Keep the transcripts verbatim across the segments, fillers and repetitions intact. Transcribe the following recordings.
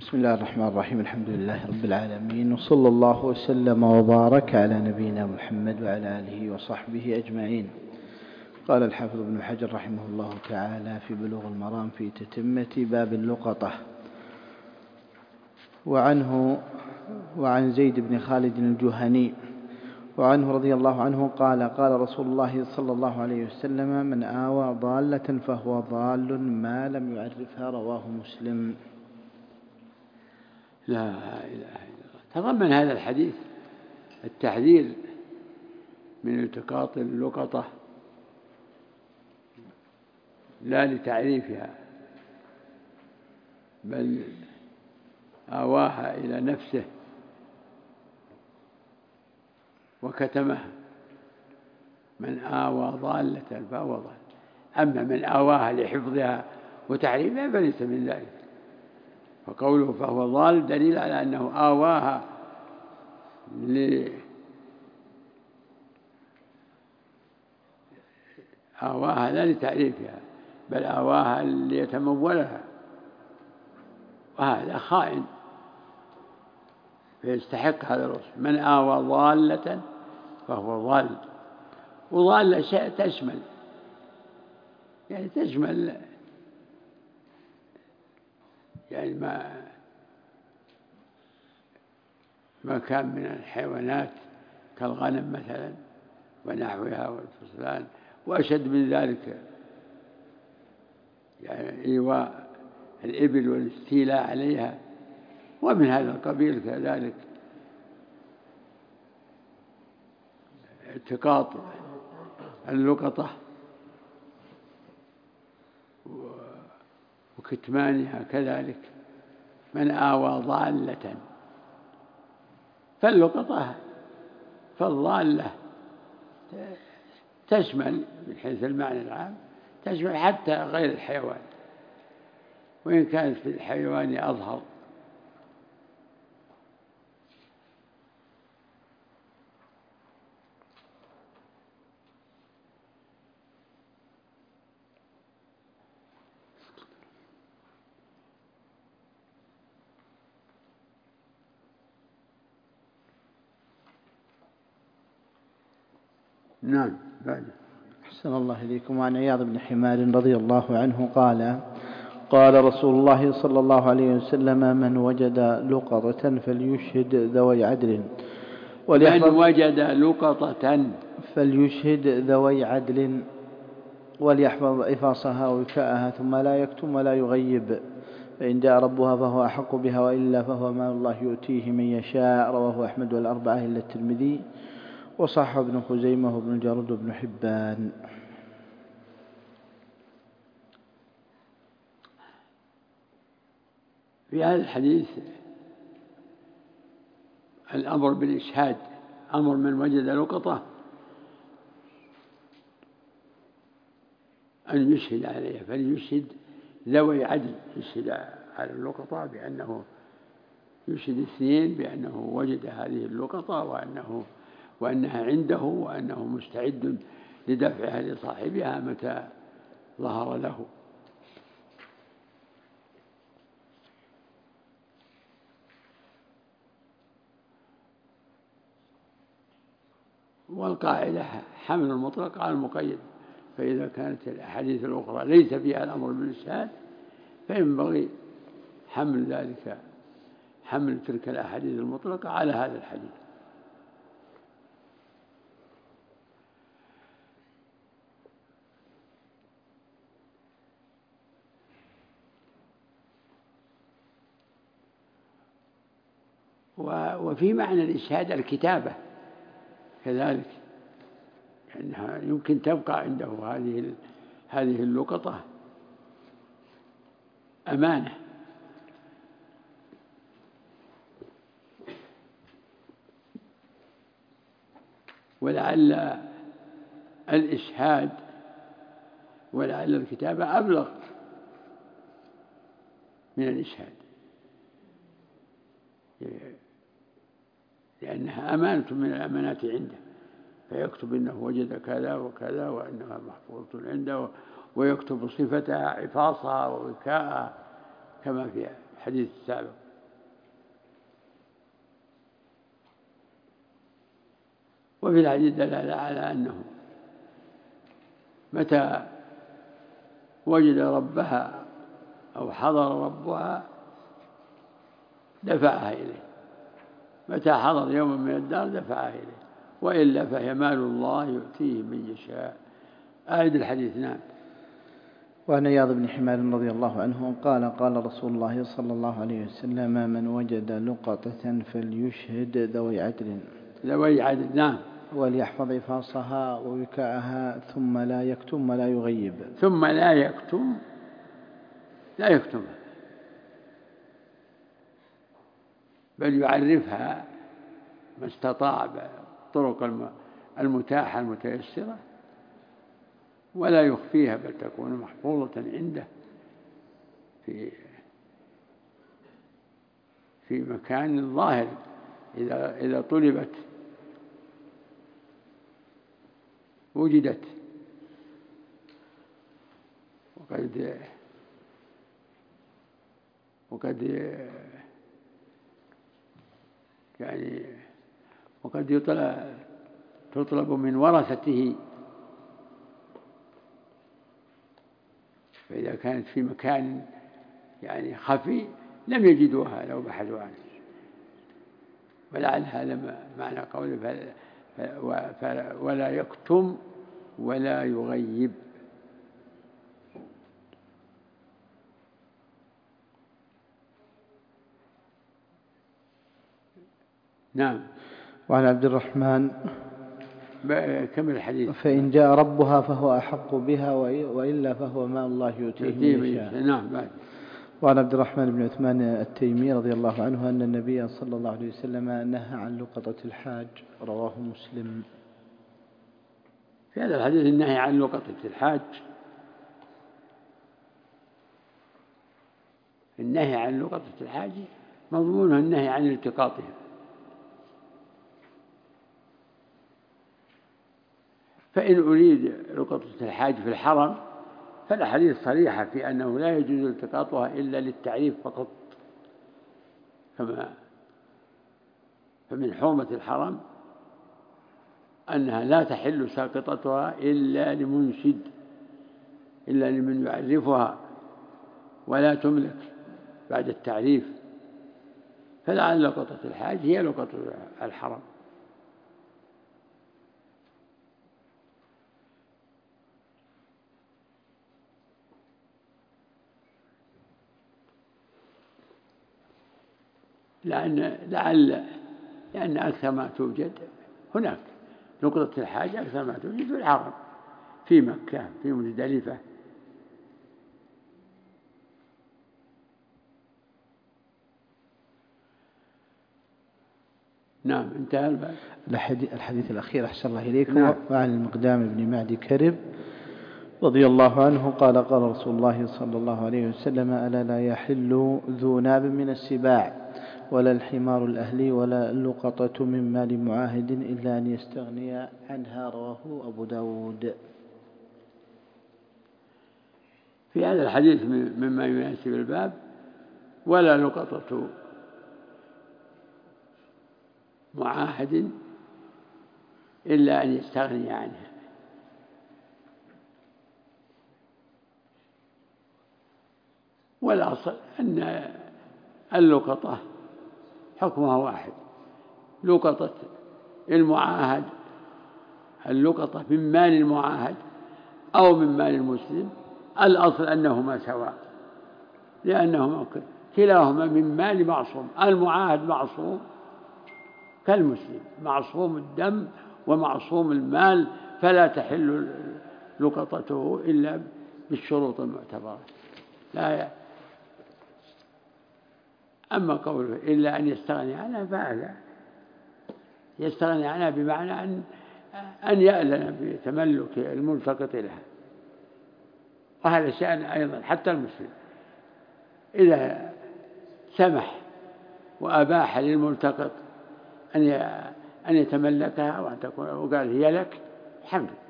بسم الله الرحمن الرحيم. الحمد لله رب العالمين، وصلى الله وسلم وبارك على نبينا محمد وعلى آله وصحبه أجمعين. قال الحافظ ابن حجر رحمه الله تعالى في بلوغ المرام في تتمة باب اللقطة: وعنه وعن زيد بن خالد الجهني وعنه رضي الله عنه قال: قال رسول الله صلى الله عليه وسلم: من آوى ضالة فهو ضال ما لم يعرفها. رواه مسلم. لا إله إلا الله. تضمن هذا الحديث التحذير من التقاط اللقطة لا لتعريفها، بل آواها إلى نفسه وكتمها. من آوى ضالة فهو ضال، أما من آواها لحفظها وتعريفها فليس من ذلك. فقوله فهو ضال دليل على أنه آواها ل... آواها لا لتعريفها، بل آواها ليتمولها، وهذا خائن فيستحق هذا الوصف. من آوى ضالة فهو ضال. وضال شيء تشمل، يعني تشمل يعني ما ما كان من الحيوانات كالغنم مثلا ونحوها والفصلان، وأشد من ذلك يعني إيواء الإبل والاستيلاء عليها، ومن هذا القبيل كذلك التقاط اللقطة وكتمانها كذلك. من آوى ضالة، فاللقطة فالضالة تشمل من حيث المعنى العام، تشمل حتى غير الحيوان، وإن كانت في الحيوان أظهر. نعم. بعد. أحسن الله إليكم. وعن عياض بن حمار رضي الله عنه قال: قال رسول الله صلى الله عليه وسلم: من وجد لقطة فليشهد ذوي عدل من وجد لقطة فليشهد ذوي عدل وليحفظ إفاصها ووكاءها ثم لا يكتم ولا يغيب، فإن جاء ربها فهو أحق بها، وإلا فهو مال الله يؤتيه من يشاء. رواه أحمد والأربعة إلا الترمذي، وصح ابن خزيمة وابن الجارود وابن حبان. في هذا الحديث الأمر بالإشهاد، أمر من وجد لقطة أن يشهد عليها، فليشهد ذوي عدل، يشهد على اللقطة بأنه يشهد اثنين بأنه وجد هذه اللقطة وأنه وأنها عنده وأنه مستعد لدفعها لصاحبها متى ظهر له. والقاعدة حمل المطلق على المقيد، فإذا كانت الأحاديث الأخرى ليس فيها الأمر بالإشهاد فينبغي حمل ذلك حمل تلك الأحاديث المطلقة على هذا الحديث. وفي معنى الإشهاد الكتابة كذلك، لأنها يمكن تبقى عنده هذه هذه اللقطة أمانة، ولعل الإشهاد ولعل الكتابة أبلغ من الإشهاد، لأنها أمانة من الأمانات عنده، فيكتب إنه وجد كذا وكذا وأنها محفوظة عنده، ويكتب صفتها عفاصها ووكاءها كما في الحديث السابق. وفي الحديث دلالة على أنه متى وجد ربها أو حضر ربها دفعها إليه، متى حضر يوم من الدار دفعها إليه، وإلا فهي مال الله يؤتيه من يشاء. أعد الحديث. نعم. وعن عياض بن حمار رضي الله عنه قال قال رسول الله صلى الله عليه وسلم: من وجد لقطة فليشهد ذوي عدل ذوي عدل. نعم. وليحفظ إفاصها ووكاءها ثم لا يكتم ولا يغيب. ثم لا يكتم لا يكتمها، بل يعرفها ما استطاع بالطرق المتاحة المتيسرة، ولا يخفيها بل تكون محفوظة عنده في في مكان ظاهر إذا إذا طلبت وجدت. وقد وقد يعني وقد يطلب تطلب من ورثته، فإذا كانت في مكان يعني خفي لم يجدوها لو بحثوا عنه. ولعل هذا معنى قوله ولا يكتم ولا يغيب. نعم. وعن عبد الرحمن كمل الحديث: فإن جاء ربها فهو أحق بها وإلا فهو ما الله يؤتيه من يشاء. نعم. بعد. وعن عبد الرحمن بن عثمان التيمي رضي الله عنه أن النبي صلى الله عليه وسلم نهى عن لقطة الحاج، رواه مسلم. في هذا الحديث النهي عن لقطة الحاج، النهي عن لقطة الحاج مضمونه النهي عن التقاطهم، فإن أريد لقطة الحاج في الحرم فالأحاديث صريحة في أنه لا يجوز التقاطها إلا للتعريف فقط، كما فمن حرمة الحرم أنها لا تحل ساقطتها إلا لمنشد، إلا لمن يعرفها، ولا تملك بعد التعريف. فلعل لقطة الحاج هي لقطة الحرم. لأن لعل لأن أكثر ما توجد هناك لقطة الحاج أكثر ما توجد في الحرم، في مكة، في مزدلفة. نعم. انتهى الباب. الحديث الأخير أحسن الله إليكم. نعم. وعن المقدام بن معدي كرب رضي الله عنه قال قال رسول الله صلى الله عليه وسلم: ألا لا يحل ذو ناب من السباع ولا الحمار الأهلي ولا اللقطة من مال معاهد إلا أن يستغني عنها، رواه أبو داود. في هذا الحديث مما يناسب الباب: ولا لقطة معاهد إلا أن يستغني عنها. والأصل أن اللقطة حكمها واحد، لقطة المعاهد، اللقطة من مال المعاهد أو من مال المسلم، الأصل أنهما سواء، لأنهما كلاهما من مال معصوم. المعاهد معصوم كالمسلم، معصوم الدم ومعصوم المال، فلا تحل لقطته إلا بالشروط المعتبرة. لا. أما قوله إلا أن يستغني عنها فهذا يستغني عنها بمعنى أن أن يأذن بتملك الملتقط لها، وهذا شأن أيضا حتى المسلم إذا سمح وأباح للملتقط أن أن يتملكها وأن تكون وقال هي لك، الحمد لله.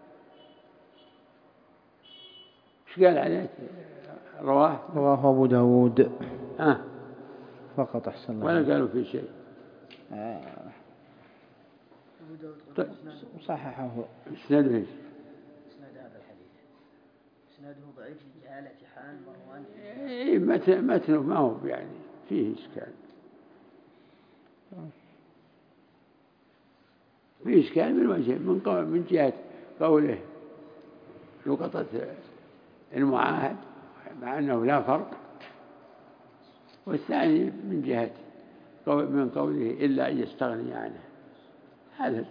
إيش قال عليه؟ رواه رواه أبو داود. آه. فقط أحسن الله. ولا قالوا في شيء. آه. طيب صححه. إسناده إيش؟ إسناد هذا الحديث إسناده ضعيف لجهالة حال مروان. إيه متن متنه ما هو يعني فيه إشكال، فيه إشكال من وجه، من قول من جهة قوله لقطة المعاهد مع أنه لا فرق، والثاني من جهة قول من قوله إلا أن يستغني عنه. هذا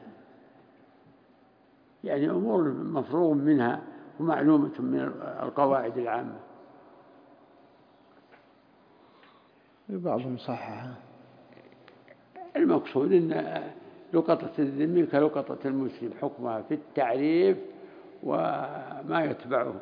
يعني أمور مفروغ منها ومعلومة من القواعد العامة. بعضهم صحها. المقصود أن لقطة الذمي كلقطة المسلم، حكمها في التعريف وما يتبعه،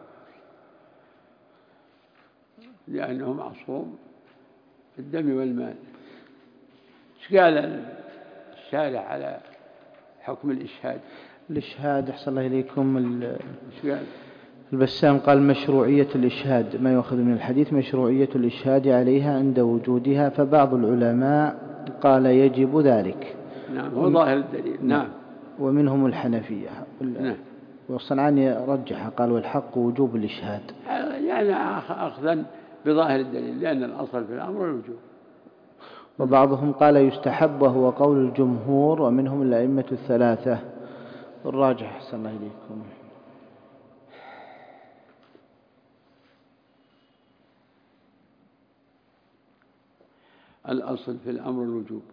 لأنه معصوم الدم والمال. ايش قال الشارع على حكم الإشهاد؟ الإشهاد أحسن الله إليكم. ايش قال البسام؟ قال مشروعية الإشهاد، ما يؤخذ من الحديث مشروعية الإشهاد عليها عند وجودها، فبعض العلماء قال يجب ذلك. نعم هو ظاهر الدليل. نعم ومنهم الحنفية. نعم. والصنعاني رجح قال والحق وجوب الإشهاد، يعني أخذا بظاهر الدليل، لأن الأصل في الأمر الوجوب. وبعضهم قال يستحب وهو قول الجمهور، ومنهم الأئمة الثلاثة. الراجح أحسن الله إليكم. الأصل في الأمر الوجوب،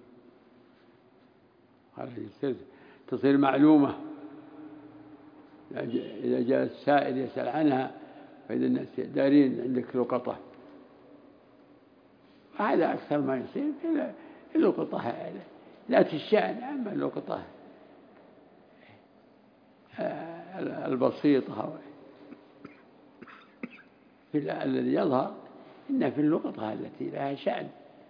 تصير معلومة. إذا جاء السائل يسأل عنها فإذا الناس دارين عندك لقطة، هذا أكثر ما يصير في اللقطة ذات الشأن. أما اللقطة البسيطة الذي يظهر إن في اللقطة التي لها شأن،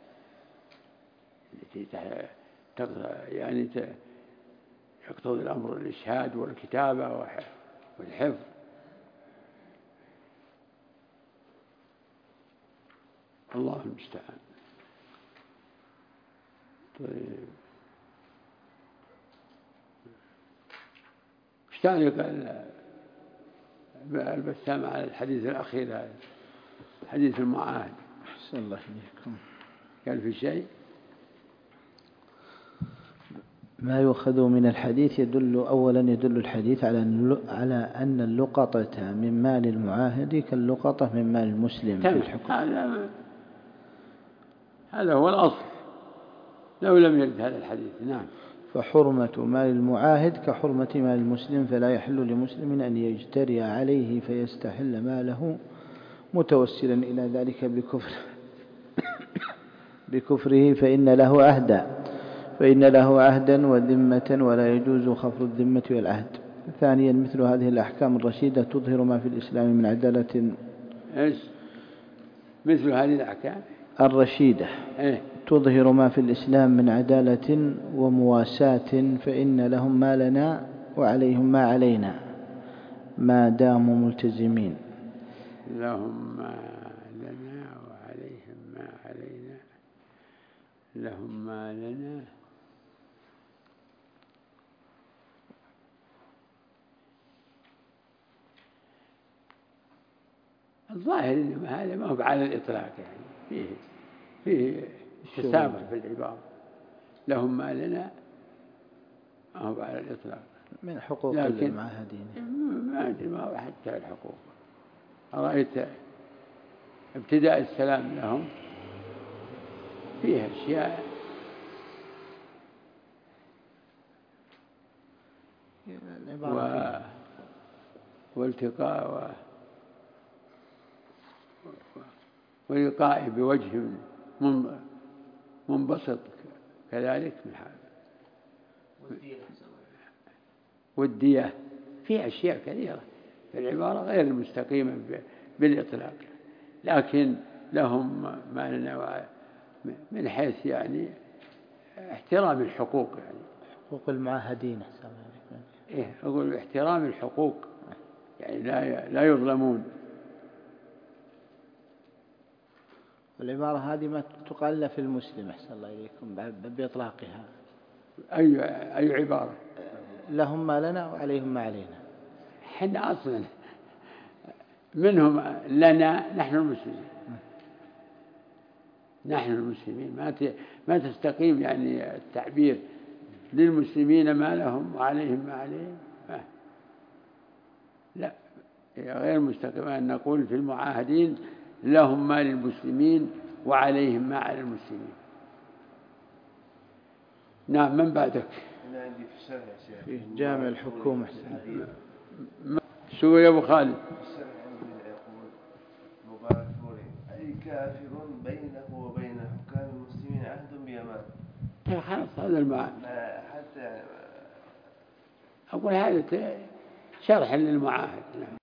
التي يعني يقتضي الأمر الإشهاد والكتابة والحفظ. الله المستعان. طيب ايش تعليق البسام على الحديث الأخير هذا، حديث المعاهد؟ أحسن الله إليكم. كان في شيء ما يؤخذ من الحديث يدل أولا يدل الحديث على على أن اللقطة من مال المعاهد كاللقطة من مال المسلم في الحكم. هذا هذا هو الأصل لو لم يرد هذا الحديث. نعم. فحرمة مال المعاهد كحرمة مال المسلم، فلا يحل لمسلم أن يجتري عليه فيستحل ماله متوسلا إلى ذلك بكفر بكفره، فإن له عهدا فإن له عهدا وذمة، ولا يجوز خفض الذمة والعهد. ثانيا مثل هذه الأحكام الرشيدة تظهر ما في الإسلام من عدالة. إيش مثل هذه الأحكام الرشيدة؟ إيه؟ تظهر ما في الإسلام من عدالة ومواساة، فإن لهم ما لنا وعليهم ما علينا ما داموا ملتزمين. لهم ما لنا وعليهم ما علينا. لهم ما لنا الظاهر إن هذا ما هو على الإطلاق، يعني فيه فيه تسامح في العبارة. لهم ما لنا ما هو على الإطلاق من حقوق المعاهدين. ما أدري ما هو حتى الحقوق. أرأيت ابتداء السلام لهم فيها أشياء و... والتقاء و... ولقائه بوجه منبسط كذلك من هذا. والدية في أشياء كثيرة في العبارة غير المستقيمة بالإطلاق، لكن لهم ما لنا من حيث يعني احترام الحقوق، يعني حقوق المعاهدين. إيه أقول احترام الحقوق، يعني لا لا يظلمون. والعبارة هذه ما تقال في المسلم أحسن الله إليكم بإطلاقها. أي أي عبارة؟ لهم ما لنا وعليهم ما علينا. حنا أصلا منهم لنا نحن المسلمين، نحن المسلمين ما ما تستقيم يعني التعبير للمسلمين ما لهم وعليهم ما عليهم، لا غير مستقيم أن نقول في المعاهدين لهم ما للمسلمين وعليهم ما على المسلمين. نعم. من بعدك؟ أنا عندي في الشرح يا شيخ في جامع الحكومة. شو يا أبو خالد؟ الشرح عندنا يقول مبارك فوري أي كافر بينه وبين حكام المسلمين عهد بأمان. خلاص هذا المعنى. حتى أقول هذا شرح للمعاهد.